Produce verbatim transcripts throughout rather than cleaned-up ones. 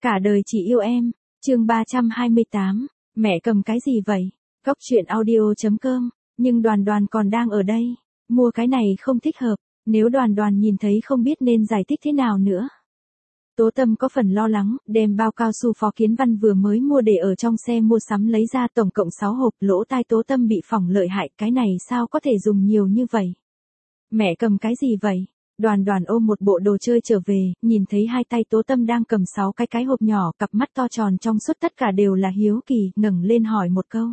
Cả đời chỉ yêu em, chương ba trăm hai mươi tám, mẹ cầm cái gì vậy? Cốc truyện audio chấm com, nhưng Đoàn Đoàn còn đang ở đây, mua cái này không thích hợp, nếu Đoàn Đoàn nhìn thấy không biết nên giải thích thế nào nữa. Tố Tâm có phần lo lắng, đem bao cao su Phó Kiến Văn vừa mới mua để ở trong xe mua sắm lấy ra tổng cộng sáu hộp, lỗ tai Tố Tâm bị phỏng lợi hại, cái này sao có thể dùng nhiều như vậy? Mẹ cầm cái gì vậy? Đoàn Đoàn ôm một bộ đồ chơi trở về, nhìn thấy hai tay Tố Tâm đang cầm sáu cái cái hộp nhỏ, cặp mắt to tròn trong suốt tất cả đều là hiếu kỳ, ngẩng lên hỏi một câu.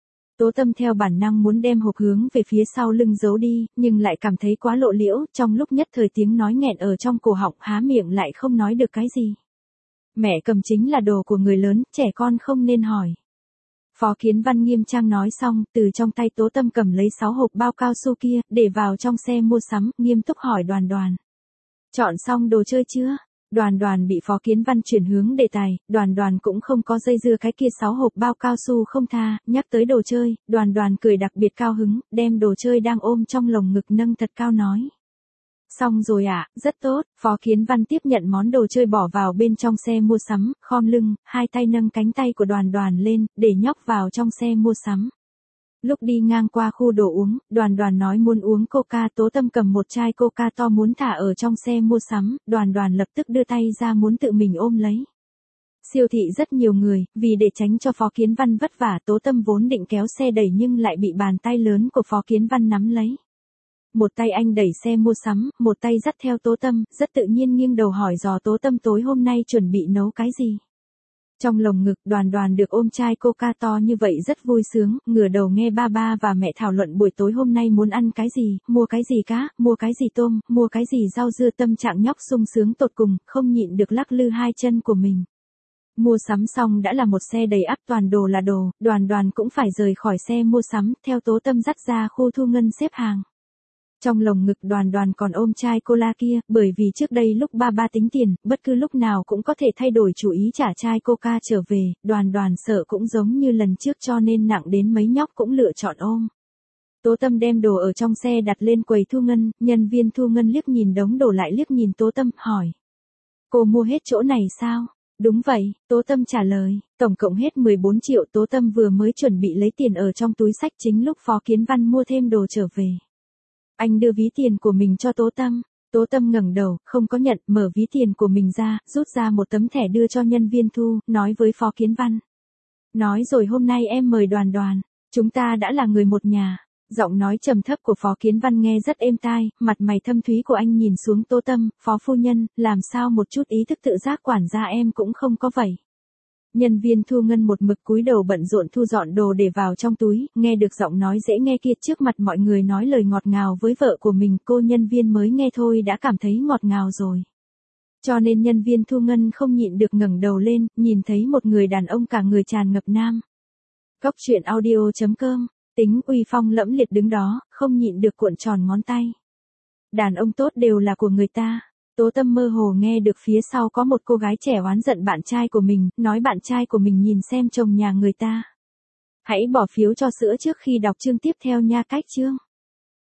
Tố Tâm theo bản năng muốn đem hộp hướng về phía sau lưng giấu đi, nhưng lại cảm thấy quá lộ liễu, trong lúc nhất thời tiếng nói nghẹn ở trong cổ họng, há miệng lại không nói được cái gì. Mẹ cầm chính là đồ của người lớn, trẻ con không nên hỏi. Phó Kiến Văn nghiêm trang nói xong, từ trong tay Tố Tâm cầm lấy sáu hộp bao cao su kia, để vào trong xe mua sắm, nghiêm túc hỏi Đoàn Đoàn. Chọn xong đồ chơi chưa? Đoàn Đoàn bị Phó Kiến Văn chuyển hướng đề tài, Đoàn Đoàn cũng không có dây dưa cái kia sáu hộp bao cao su không tha, nhắc tới đồ chơi, Đoàn Đoàn cười đặc biệt cao hứng, đem đồ chơi đang ôm trong lồng ngực nâng thật cao nói. Xong rồi ạ, à, rất tốt, Phó Kiến Văn tiếp nhận món đồ chơi bỏ vào bên trong xe mua sắm, khom lưng, hai tay nâng cánh tay của Đoàn Đoàn lên, để nhóc vào trong xe mua sắm. Lúc đi ngang qua khu đồ uống, Đoàn Đoàn nói muốn uống coca, Tố Tâm cầm một chai coca to muốn thả ở trong xe mua sắm, Đoàn Đoàn lập tức đưa tay ra muốn tự mình ôm lấy. Siêu thị rất nhiều người, vì để tránh cho Phó Kiến Văn vất vả, Tố Tâm vốn định kéo xe đẩy nhưng lại bị bàn tay lớn của Phó Kiến Văn nắm lấy. Một tay anh đẩy xe mua sắm, một tay dắt theo Tố Tâm, rất tự nhiên nghiêng đầu hỏi dò Tố Tâm tối hôm nay chuẩn bị nấu cái gì. Trong lồng ngực Đoàn Đoàn được ôm chai coca to như vậy rất vui sướng, ngửa đầu nghe ba ba và mẹ thảo luận buổi tối hôm nay muốn ăn cái gì, mua cái gì cá, mua cái gì tôm, mua cái gì rau dưa, tâm trạng nhóc sung sướng tột cùng, không nhịn được lắc lư hai chân của mình. Mua sắm xong đã là một xe đầy ắp toàn đồ là đồ, Đoàn Đoàn cũng phải rời khỏi xe mua sắm, theo Tố Tâm dắt ra khu thu ngân xếp hàng. Trong lồng ngực Đoàn Đoàn còn ôm chai cola kia, bởi vì trước đây lúc ba ba tính tiền, bất cứ lúc nào cũng có thể thay đổi chủ ý trả chai coca trở về, Đoàn Đoàn sợ cũng giống như lần trước cho nên nặng đến mấy nhóc cũng lựa chọn ôm. Tố Tâm đem đồ ở trong xe đặt lên quầy thu ngân, nhân viên thu ngân liếc nhìn đống đồ lại liếc nhìn Tố Tâm, hỏi. Cô mua hết chỗ này sao? Đúng vậy, Tố Tâm trả lời, tổng cộng hết mười bốn triệu, Tố Tâm vừa mới chuẩn bị lấy tiền ở trong túi xách chính lúc Phó Kiến Văn mua thêm đồ trở về. Anh đưa ví tiền của mình cho Tố Tâm. Tố Tâm ngẩng đầu, không có nhận, mở ví tiền của mình ra, rút ra một tấm thẻ đưa cho nhân viên thu, nói với Phó Kiến Văn. Nói rồi hôm nay em mời Đoàn Đoàn, chúng ta đã là người một nhà. Giọng nói trầm thấp của Phó Kiến Văn nghe rất êm tai, mặt mày thâm thúy của anh nhìn xuống Tố Tâm, Phó phu nhân, làm sao một chút ý thức tự giác quản gia em cũng không có vậy. Nhân viên thu ngân một mực cúi đầu bận rộn thu dọn đồ để vào trong túi, nghe được giọng nói dễ nghe kia trước mặt mọi người nói lời ngọt ngào với vợ của mình, cô nhân viên mới nghe thôi đã cảm thấy ngọt ngào rồi. Cho nên nhân viên thu ngân không nhịn được ngẩng đầu lên, nhìn thấy một người đàn ông cả người tràn ngập nam. Cốc truyện audio chấm com, tính uy phong lẫm liệt đứng đó, không nhịn được cuộn tròn ngón tay. Đàn ông tốt đều là của người ta. Tố Tâm mơ hồ nghe được phía sau có một cô gái trẻ oán giận bạn trai của mình, nói bạn trai của mình nhìn xem chồng nhà người ta. Hãy bỏ phiếu cho sữa trước khi đọc chương tiếp theo nha. Cách chương.